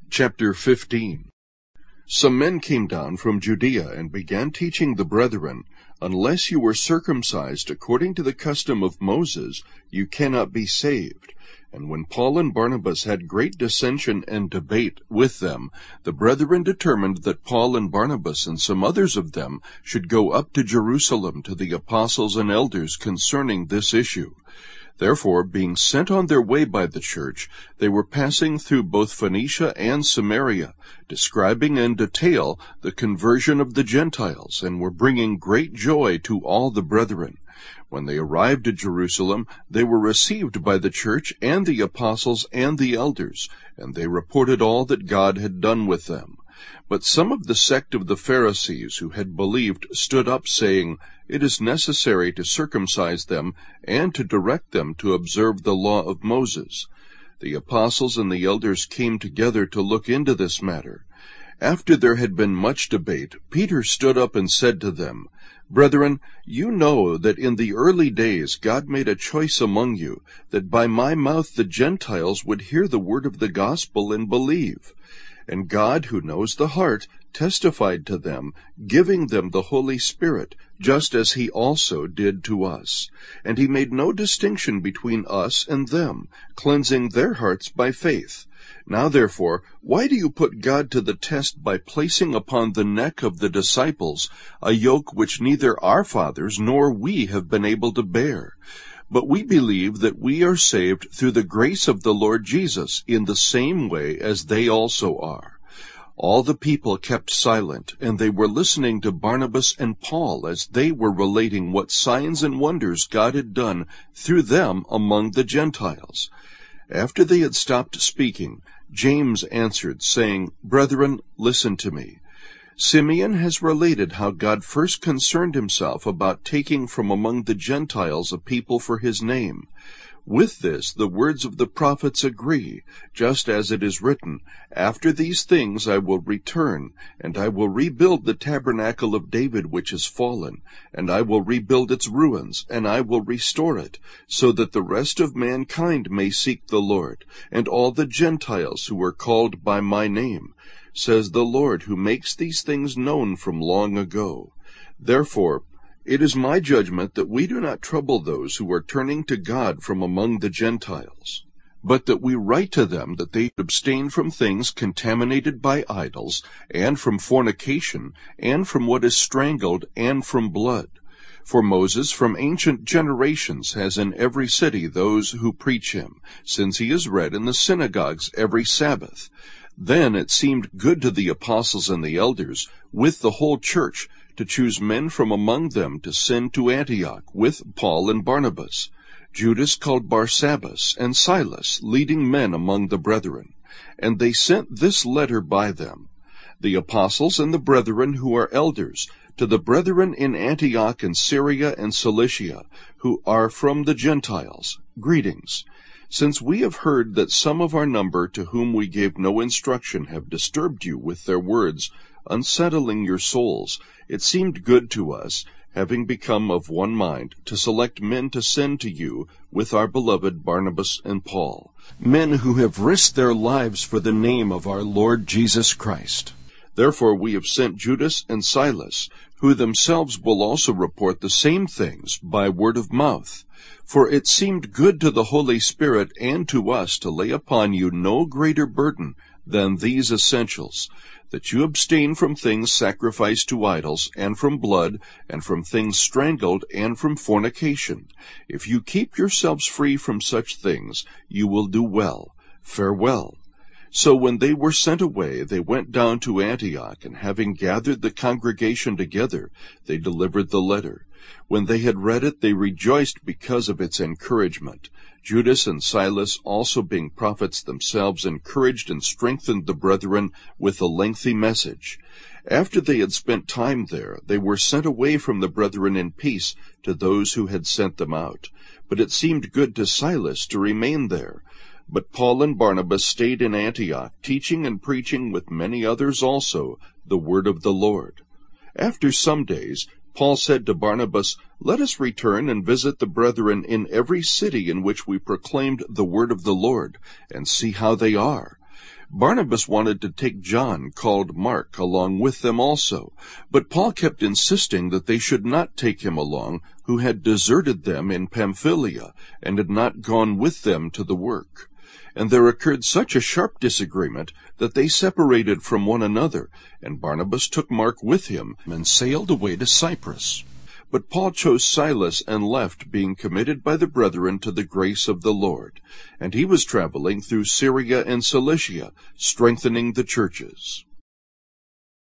Chapter 15. Some men came down from Judea and began teaching the brethren, Unless you were circumcised according to the custom of Moses, you cannot be saved. And when Paul and Barnabas had great dissension and debate with them, the brethren determined that Paul and Barnabas and some others of them should go up to Jerusalem to the apostles and elders concerning this issue. Therefore, being sent on their way by the church, they were passing through both Phoenicia and Samaria, describing in detail the conversion of the Gentiles, and were bringing great joy to all the brethren. When they arrived at Jerusalem, they were received by the church and the apostles and the elders, and they reported all that God had done with them. But some of the sect of the Pharisees who had believed stood up, saying, It is necessary to circumcise them and to direct them to observe the law of Moses. The apostles and the elders came together to look into this matter. After there had been much debate, Peter stood up and said to them, Brethren, you know that in the early days God made a choice among you, that by my mouth the Gentiles would hear the word of the gospel and believe. And God, who knows the heart, testified to them, giving them the Holy Spirit, just as he also did to us. And he made no distinction between us and them, cleansing their hearts by faith. Now therefore, why do you put God to the test by placing upon the neck of the disciples a yoke which neither our fathers nor we have been able to bear? But we believe that we are saved through the grace of the Lord Jesus in the same way as they also are. All the people kept silent, and they were listening to Barnabas and Paul as they were relating what signs and wonders God had done through them among the Gentiles. After they had stopped speaking, James answered, saying, Brethren, listen to me. Simeon has related how God first concerned himself about taking from among the Gentiles a people for his name. With this the words of the prophets agree, just as it is written, After these things I will return, and I will rebuild the tabernacle of David which is fallen, and I will rebuild its ruins, and I will restore it, so that the rest of mankind may seek the Lord, and all the Gentiles who are called by my name, says the Lord, who makes these things known from long ago. Therefore, it is my judgment that we do not trouble those who are turning to God from among the Gentiles, but that we write to them that they abstain from things contaminated by idols, and from fornication, and from what is strangled, and from blood. For Moses from ancient generations has in every city those who preach him, since he is read in the synagogues every Sabbath. Then it seemed good to the apostles and the elders, with the whole church, to choose men from among them to send to Antioch with Paul and Barnabas, Judas called Barsabbas, and Silas, leading men among the brethren. And they sent this letter by them. The apostles and the brethren who are elders, to the brethren in Antioch and Syria and Cilicia, who are from the Gentiles, greetings. Since we have heard that some of our number to whom we gave no instruction have disturbed you with their words, unsettling your souls, it seemed good to us, having become of one mind, to select men to send to you with our beloved Barnabas and Paul, men who have risked their lives for the name of our Lord Jesus Christ. Therefore we have sent Judas and Silas, who themselves will also report the same things by word of mouth. For it seemed good to the Holy Spirit and to us to lay upon you no greater burden than these essentials, that you abstain from things sacrificed to idols, and from blood, and from things strangled, and from fornication. If you keep yourselves free from such things, you will do well. Farewell. So when they were sent away, they went down to Antioch, and having gathered the congregation together, they delivered the letter. When they had read it, they rejoiced because of its encouragement. Judas and Silas, also being prophets themselves, encouraged and strengthened the brethren with a lengthy message. After they had spent time there, they were sent away from the brethren in peace to those who had sent them out. But it seemed good to Silas to remain there. But Paul and Barnabas stayed in Antioch, teaching and preaching with many others also the word of the Lord. After some days, Paul said to Barnabas, Let us return and visit the brethren in every city in which we proclaimed the word of the Lord, and see how they are. Barnabas wanted to take John, called Mark, along with them also, but Paul kept insisting that they should not take him along, who had deserted them in Pamphylia, and had not gone with them to the work. And there occurred such a sharp disagreement that they separated from one another, and Barnabas took Mark with him, and sailed away to Cyprus. But Paul chose Silas and left, being committed by the brethren to the grace of the Lord. And he was traveling through Syria and Cilicia, strengthening the churches.